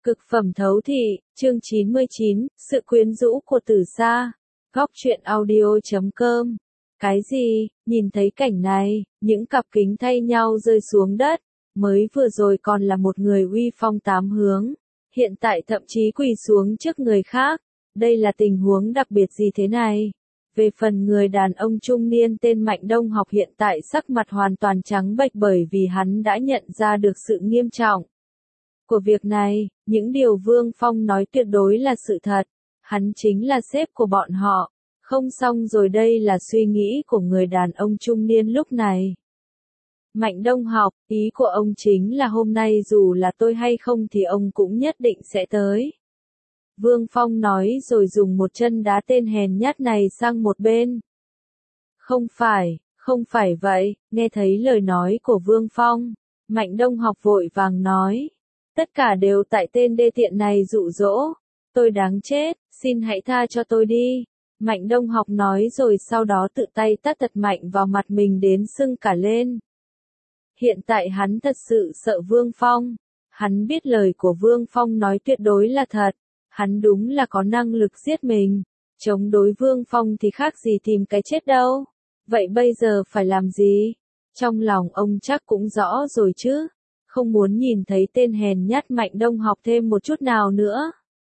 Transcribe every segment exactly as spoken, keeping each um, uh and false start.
Cực phẩm thấu thị, chương chín mươi chín, sự quyến rũ của Tử Sa. Góc truyện audio chấm com. Cái gì, nhìn thấy cảnh này, những cặp kính thay nhau rơi xuống đất, mới vừa rồi còn là một người uy phong tám hướng, hiện tại thậm chí quỳ xuống trước người khác, đây là tình huống đặc biệt gì thế này? Về phần người đàn ông trung niên tên Mạnh Đông Học hiện tại sắc mặt hoàn toàn trắng bệch bởi vì hắn đã nhận ra được sự nghiêm trọng của việc này, những điều Vương Phong nói tuyệt đối là sự thật, hắn chính là sếp của bọn họ, không xong rồi đây là suy nghĩ của người đàn ông trung niên lúc này. Mạnh Đông Học, ý của ông chính là hôm nay dù là tôi hay không thì ông cũng nhất định sẽ tới. Vương Phong nói rồi dùng một chân đá tên hèn nhát này sang một bên. Không phải, không phải vậy, nghe thấy lời nói của Vương Phong, Mạnh Đông Học vội vàng nói. Tất cả đều tại tên đê tiện này dụ dỗ, tôi đáng chết, xin hãy tha cho tôi đi. Mạnh Đông Học nói rồi sau đó tự tay tát thật mạnh vào mặt mình đến sưng cả lên. Hiện tại hắn thật sự sợ Vương Phong, hắn biết lời của Vương Phong nói tuyệt đối là thật, hắn đúng là có năng lực giết mình, chống đối Vương Phong thì khác gì tìm cái chết đâu. Vậy bây giờ phải làm gì? Trong lòng ông chắc cũng rõ rồi chứ. Không muốn nhìn thấy tên hèn nhát Mạnh Đông Học thêm một chút nào nữa.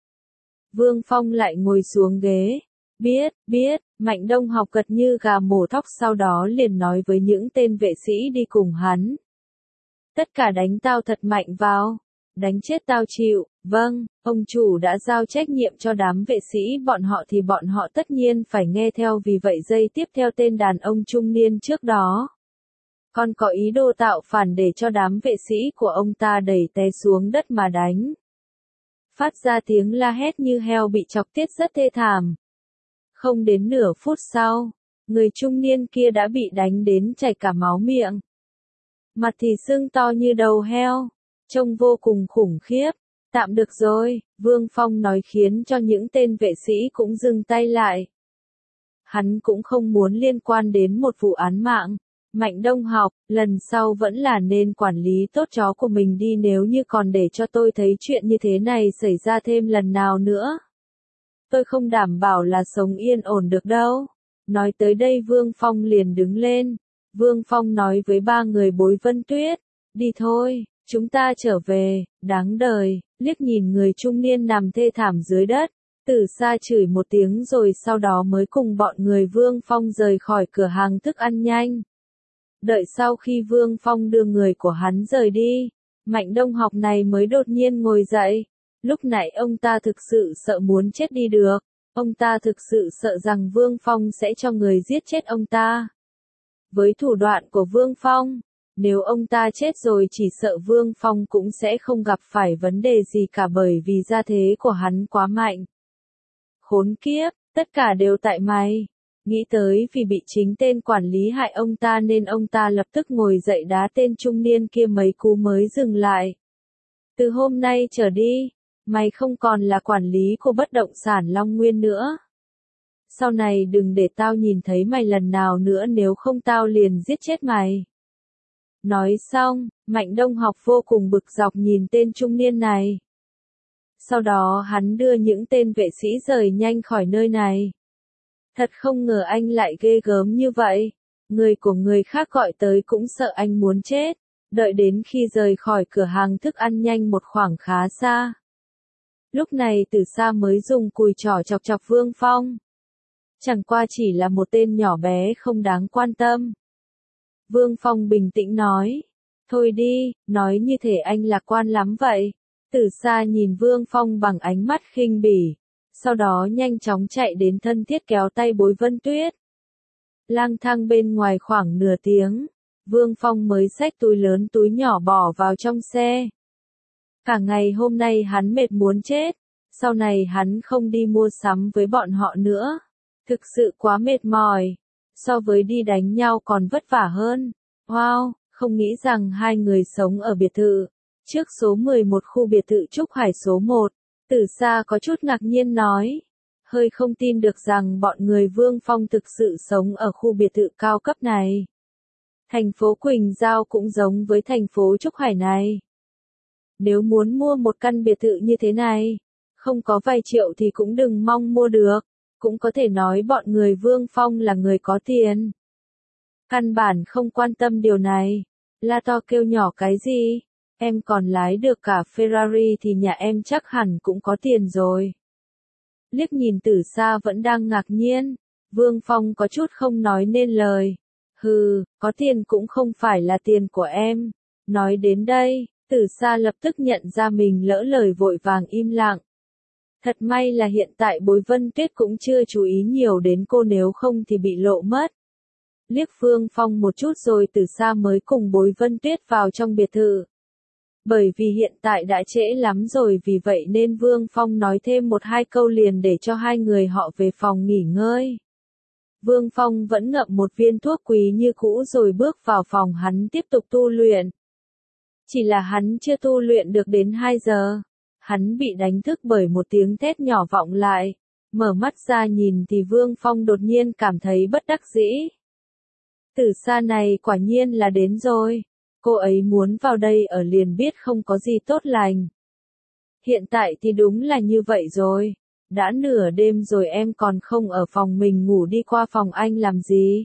Vương Phong lại ngồi xuống ghế. Biết, biết, Mạnh Đông Học gật như gà mổ thóc sau đó liền nói với những tên vệ sĩ đi cùng hắn. Tất cả đánh tao thật mạnh vào. Đánh chết tao chịu, vâng, ông chủ đã giao trách nhiệm cho đám vệ sĩ bọn họ thì bọn họ tất nhiên phải nghe theo vì vậy giây tiếp theo tên đàn ông trung niên trước đó. Còn có ý đồ tạo phản để cho đám vệ sĩ của ông ta đẩy té xuống đất mà đánh. Phát ra tiếng la hét như heo bị chọc tiết rất thê thảm. Không đến nửa phút sau, người trung niên kia đã bị đánh đến chảy cả máu miệng. Mặt thì sưng to như đầu heo, trông vô cùng khủng khiếp. Tạm được rồi, Vương Phong nói khiến cho những tên vệ sĩ cũng dừng tay lại. Hắn cũng không muốn liên quan đến một vụ án mạng. Mạnh Đông Học, lần sau vẫn là nên quản lý tốt chó của mình đi nếu như còn để cho tôi thấy chuyện như thế này xảy ra thêm lần nào nữa. Tôi không đảm bảo là sống yên ổn được đâu. Nói tới đây Vương Phong liền đứng lên. Vương Phong nói với ba người Bối Vân Tuyết, đi thôi, chúng ta trở về, đáng đời, liếc nhìn người trung niên nằm thê thảm dưới đất. Từ xa chửi một tiếng rồi sau đó mới cùng bọn người Vương Phong rời khỏi cửa hàng thức ăn nhanh. Đợi sau khi Vương Phong đưa người của hắn rời đi, Mạnh Đông Học này mới đột nhiên ngồi dậy. Lúc nãy ông ta thực sự sợ muốn chết đi được, ông ta thực sự sợ rằng Vương Phong sẽ cho người giết chết ông ta. Với thủ đoạn của Vương Phong, nếu ông ta chết rồi chỉ sợ Vương Phong cũng sẽ không gặp phải vấn đề gì cả bởi vì gia thế của hắn quá mạnh. Khốn kiếp, tất cả đều tại mày. Nghĩ tới vì bị chính tên quản lý hại ông ta nên ông ta lập tức ngồi dậy đá tên trung niên kia mấy cú mới dừng lại. Từ hôm nay trở đi, mày không còn là quản lý của bất động sản Long Nguyên nữa. Sau này đừng để tao nhìn thấy mày lần nào nữa nếu không tao liền giết chết mày. Nói xong, Mạnh Đông Học vô cùng bực dọc nhìn tên trung niên này. Sau đó hắn đưa những tên vệ sĩ rời nhanh khỏi nơi này. Thật không ngờ anh lại ghê gớm như vậy. Người của người khác gọi tới cũng sợ anh muốn chết. Đợi đến khi rời khỏi cửa hàng thức ăn nhanh một khoảng khá xa. Lúc này Từ Sa mới dùng cùi trỏ chọc chọc Vương Phong. Chẳng qua chỉ là một tên nhỏ bé không đáng quan tâm. Vương Phong bình tĩnh nói. Thôi đi, nói như thể anh lạc quan lắm vậy. Từ Sa nhìn Vương Phong bằng ánh mắt khinh bỉ. Sau đó nhanh chóng chạy đến thân thiết kéo tay Bối Vân Tuyết. Lang thang bên ngoài khoảng nửa tiếng, Vương Phong mới xách túi lớn túi nhỏ bỏ vào trong xe. Cả ngày hôm nay hắn mệt muốn chết, sau này hắn không đi mua sắm với bọn họ nữa. Thực sự quá mệt mỏi, so với đi đánh nhau còn vất vả hơn. Wow, không nghĩ rằng hai người sống ở biệt thự, trước số mười một khu biệt thự Trúc Hải số một. Từ Sa có chút ngạc nhiên nói, hơi không tin được rằng bọn người Vương Phong thực sự sống ở khu biệt thự cao cấp này. Thành phố Quỳnh Giao cũng giống với thành phố Trúc Hải này. Nếu muốn mua một căn biệt thự như thế này, không có vài triệu thì cũng đừng mong mua được. Cũng có thể nói bọn người Vương Phong là người có tiền. Căn bản không quan tâm điều này. La to kêu nhỏ cái gì? Em còn lái được cả Ferrari thì nhà em chắc hẳn cũng có tiền rồi. Liếc nhìn Tử Sa vẫn đang ngạc nhiên. Vương Phong có chút không nói nên lời. Hừ, có tiền cũng không phải là tiền của em. Nói đến đây, Tử Sa lập tức nhận ra mình lỡ lời vội vàng im lặng. Thật may là hiện tại Bối Vân Tuyết cũng chưa chú ý nhiều đến cô, nếu không thì bị lộ mất. Liếc Vương Phong một chút rồi Tử Sa mới cùng Bối Vân Tuyết vào trong biệt thự. Bởi vì hiện tại đã trễ lắm rồi, vì vậy nên Vương Phong nói thêm một hai câu liền để cho hai người họ về phòng nghỉ ngơi. Vương Phong vẫn ngậm một viên thuốc quý như cũ rồi bước vào phòng hắn tiếp tục tu luyện. Chỉ là hắn chưa tu luyện được đến hai giờ. Hắn bị đánh thức bởi một tiếng thét nhỏ vọng lại. Mở mắt ra nhìn thì Vương Phong đột nhiên cảm thấy bất đắc dĩ. Tử Sa này quả nhiên là đến rồi. Cô ấy muốn vào đây ở liền biết không có gì tốt lành. Hiện tại thì đúng là như vậy rồi. Đã nửa đêm rồi em còn không ở phòng mình ngủ, đi qua phòng anh làm gì?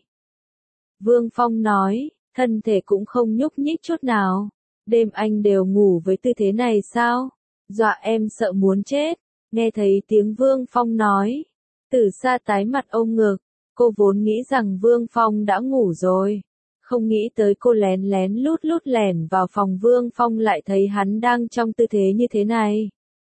Vương Phong nói, thân thể cũng không nhúc nhích chút nào. Đêm anh đều ngủ với tư thế này sao? Dọa em sợ muốn chết. Nghe thấy tiếng Vương Phong nói. Tử Sa tái mặt ôm ngực. Cô vốn nghĩ rằng Vương Phong đã ngủ rồi. Không nghĩ tới cô lén lén lút lút lẻn vào phòng Vương Phong lại thấy hắn đang trong tư thế như thế này.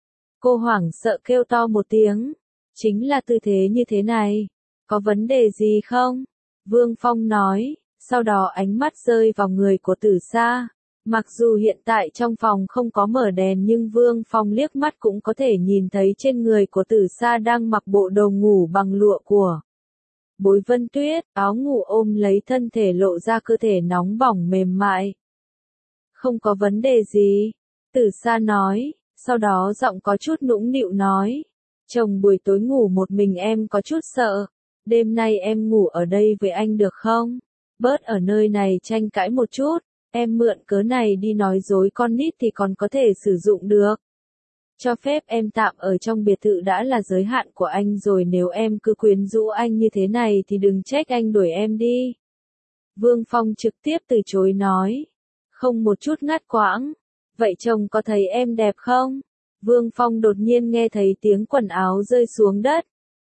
Cô hoảng sợ kêu to một tiếng. Chính là tư thế như thế này. Có vấn đề gì không? Vương Phong nói. Sau đó ánh mắt rơi vào người của Tử Sa. Mặc dù hiện tại trong phòng không có mở đèn nhưng Vương Phong liếc mắt cũng có thể nhìn thấy trên người của Tử Sa đang mặc bộ đồ ngủ bằng lụa của Bối Vân Tuyết, áo ngủ ôm lấy thân thể lộ ra cơ thể nóng bỏng mềm mại. Không có vấn đề gì, Tử Sa nói, sau đó giọng có chút nũng nịu nói. Chồng buổi tối ngủ một mình em có chút sợ, đêm nay em ngủ ở đây với anh được không? Bớt ở nơi này tranh cãi một chút, em mượn cớ này đi nói dối con nít thì còn có thể sử dụng được. Cho phép em tạm ở trong biệt thự đã là giới hạn của anh rồi, nếu em cứ quyến rũ anh như thế này thì đừng trách anh đuổi em đi. Vương Phong trực tiếp từ chối nói. Không một chút ngắt quãng. Vậy chồng có thấy em đẹp không? Vương Phong đột nhiên nghe thấy tiếng quần áo rơi xuống đất.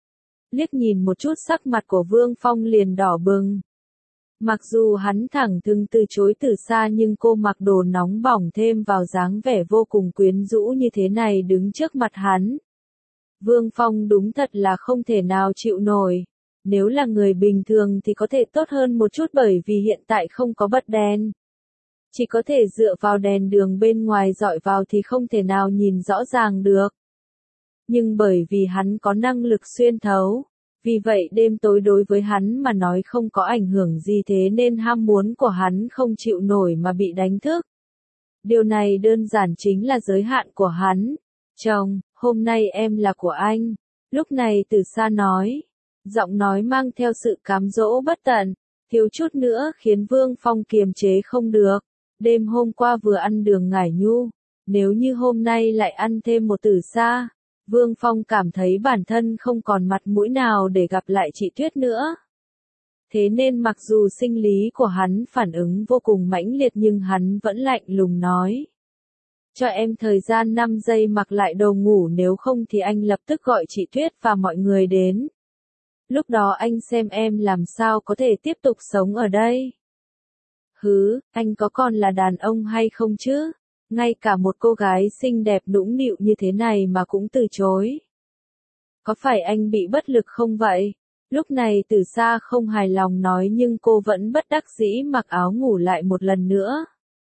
Liếc nhìn một chút sắc mặt của Vương Phong liền đỏ bừng. Mặc dù hắn thẳng thừng từ chối Tử Sa nhưng cô mặc đồ nóng bỏng thêm vào dáng vẻ vô cùng quyến rũ như thế này đứng trước mặt hắn. Vương Phong đúng thật là không thể nào chịu nổi. Nếu là người bình thường thì có thể tốt hơn một chút bởi vì hiện tại không có bật đèn. Chỉ có thể dựa vào đèn đường bên ngoài dọi vào thì không thể nào nhìn rõ ràng được. Nhưng bởi vì hắn có năng lực xuyên thấu. Vì vậy đêm tối đối với hắn mà nói không có ảnh hưởng gì, thế nên ham muốn của hắn không chịu nổi mà bị đánh thức. Điều này đơn giản chính là giới hạn của hắn. Chồng, hôm nay em là của anh. Lúc này Tử Sa nói. Giọng nói mang theo sự cám dỗ bất tận. Thiếu chút nữa khiến Vương Phong kiềm chế không được. Đêm hôm qua vừa ăn đường ngải nhu. Nếu như hôm nay lại ăn thêm một Tử Sa. Vương Phong cảm thấy bản thân không còn mặt mũi nào để gặp lại chị Tuyết nữa. Thế nên mặc dù sinh lý của hắn phản ứng vô cùng mãnh liệt nhưng hắn vẫn lạnh lùng nói. Cho em thời gian năm giây mặc lại đồ ngủ, nếu không thì anh lập tức gọi chị Tuyết và mọi người đến. Lúc đó anh xem em làm sao có thể tiếp tục sống ở đây. Hứ, anh có còn là đàn ông hay không chứ? Ngay cả một cô gái xinh đẹp nũng nịu như thế này mà cũng từ chối. Có phải anh bị bất lực không vậy? Lúc này Tử Sa không hài lòng nói nhưng cô vẫn bất đắc dĩ mặc áo ngủ lại một lần nữa.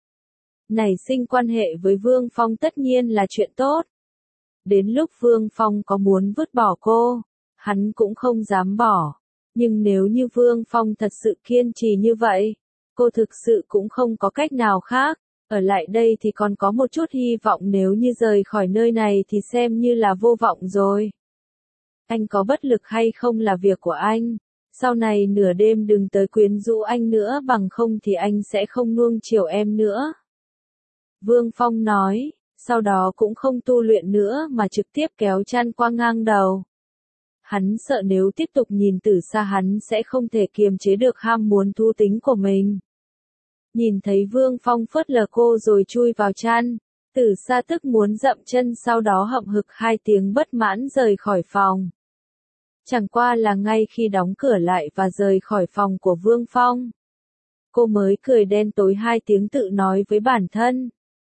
Nảy sinh quan hệ với Vương Phong tất nhiên là chuyện tốt. Đến lúc Vương Phong có muốn vứt bỏ cô, hắn cũng không dám bỏ. Nhưng nếu như Vương Phong thật sự kiên trì như vậy, cô thực sự cũng không có cách nào khác. Ở lại đây thì còn có một chút hy vọng, nếu như rời khỏi nơi này thì xem như là vô vọng rồi. Anh có bất lực hay không là việc của anh. Sau này nửa đêm đừng tới quyến rũ anh nữa, bằng không thì anh sẽ không nuông chiều em nữa. Vương Phong nói, sau đó cũng không tu luyện nữa mà trực tiếp kéo chăn qua ngang đầu. Hắn sợ nếu tiếp tục nhìn Tử Sa hắn sẽ không thể kiềm chế được ham muốn thú tính của mình. Nhìn thấy Vương Phong phớt lờ cô rồi chui vào chăn, Tử Sa tức muốn dậm chân sau đó hậm hực hai tiếng bất mãn rời khỏi phòng. Chẳng qua là ngay khi đóng cửa lại và rời khỏi phòng của Vương Phong, cô mới cười đen tối hai tiếng tự nói với bản thân.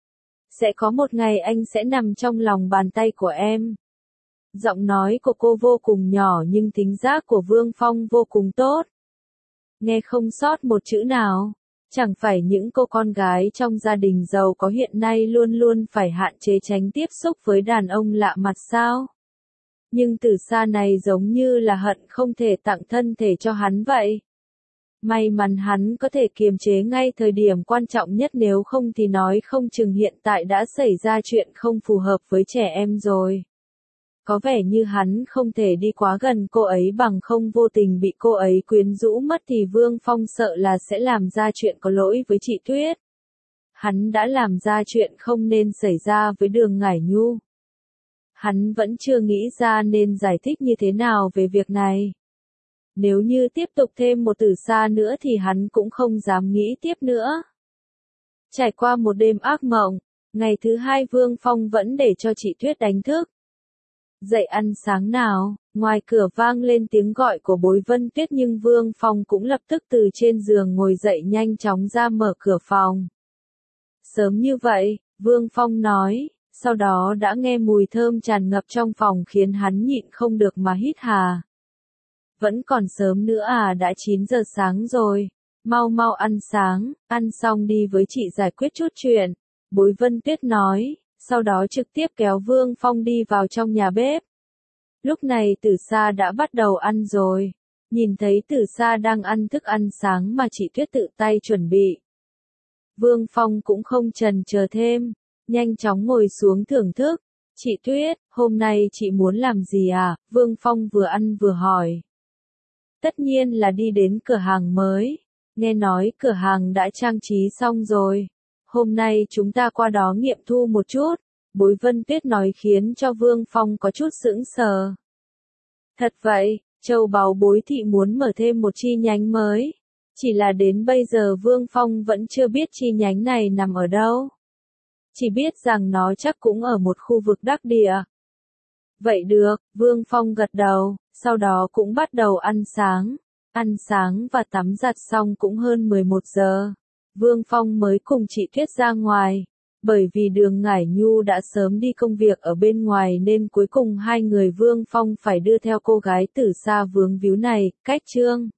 Sẽ có một ngày anh sẽ nằm trong lòng bàn tay của em. Giọng nói của cô vô cùng nhỏ nhưng thính giác của Vương Phong vô cùng tốt. Nghe không sót một chữ nào. Chẳng phải những cô con gái trong gia đình giàu có hiện nay luôn luôn phải hạn chế tránh tiếp xúc với đàn ông lạ mặt sao? Nhưng Tử Sa này giống như là hận không thể tặng thân thể cho hắn vậy. May mắn hắn có thể kiềm chế ngay thời điểm quan trọng nhất, nếu không thì nói không chừng hiện tại đã xảy ra chuyện không phù hợp với trẻ em rồi. Có vẻ như hắn không thể đi quá gần cô ấy bằng không vô tình bị cô ấy quyến rũ mất thì Vương Phong sợ là sẽ làm ra chuyện có lỗi với chị Tuyết. Hắn đã làm ra chuyện không nên xảy ra với Đường Ngải Nhu. Hắn vẫn chưa nghĩ ra nên giải thích như thế nào về việc này. Nếu như tiếp tục thêm một Tử Sa nữa thì hắn cũng không dám nghĩ tiếp nữa. Trải qua một đêm ác mộng, ngày thứ hai Vương Phong vẫn để cho chị Tuyết đánh thức. Dậy ăn sáng nào, ngoài cửa vang lên tiếng gọi của Bối Vân Tuyết nhưng Vương Phong cũng lập tức từ trên giường ngồi dậy nhanh chóng ra mở cửa phòng. Sớm như vậy, Vương Phong nói, sau đó đã nghe mùi thơm tràn ngập trong phòng khiến hắn nhịn không được mà hít hà. Vẫn còn sớm nữa à, đã chín giờ sáng rồi, mau mau ăn sáng, ăn xong đi với chị giải quyết chút chuyện, Bối Vân Tuyết nói. Sau đó trực tiếp kéo Vương Phong đi vào trong nhà bếp. Lúc này Tử Sa đã bắt đầu ăn rồi. Nhìn thấy Tử Sa đang ăn thức ăn sáng mà chị Tuyết tự tay chuẩn bị. Vương Phong cũng không chần chờ thêm, nhanh chóng ngồi xuống thưởng thức. Chị Tuyết, hôm nay chị muốn làm gì à? Vương Phong vừa ăn vừa hỏi. Tất nhiên là đi đến cửa hàng mới. Nghe nói cửa hàng đã trang trí xong rồi. Hôm nay chúng ta qua đó nghiệm thu một chút, Bối Vân Tuyết nói khiến cho Vương Phong có chút sững sờ. Thật vậy, châu báu Bối thị muốn mở thêm một chi nhánh mới. Chỉ là đến bây giờ Vương Phong vẫn chưa biết chi nhánh này nằm ở đâu. Chỉ biết rằng nó chắc cũng ở một khu vực đắc địa. Vậy được, Vương Phong gật đầu, sau đó cũng bắt đầu ăn sáng. Ăn sáng và tắm giặt xong cũng hơn mười một giờ. Vương Phong mới cùng chị Tuyết ra ngoài, bởi vì Đường Ngải Nhu đã sớm đi công việc ở bên ngoài nên cuối cùng hai người Vương Phong phải đưa theo cô gái Tử Sa vướng víu này, cách chương.